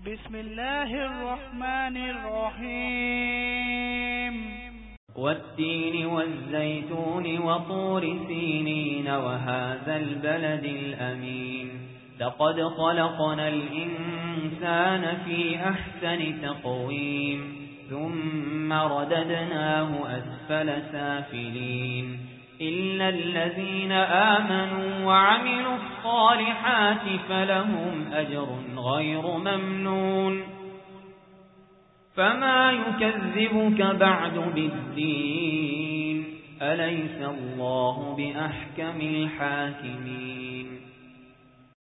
بسم الله الرحمن الرحيم والتين والزيتون وطور سينين وهذا البلد الأمين لقد خلقنا الإنسان في أحسن تقويم ثم رددناه أسفل سافلين إلا الذين آمنوا وعملوا الصالحات فلهم أجر غير ممنون فما يكذبك بعد بالدين أليس الله بأحكم الحاكمين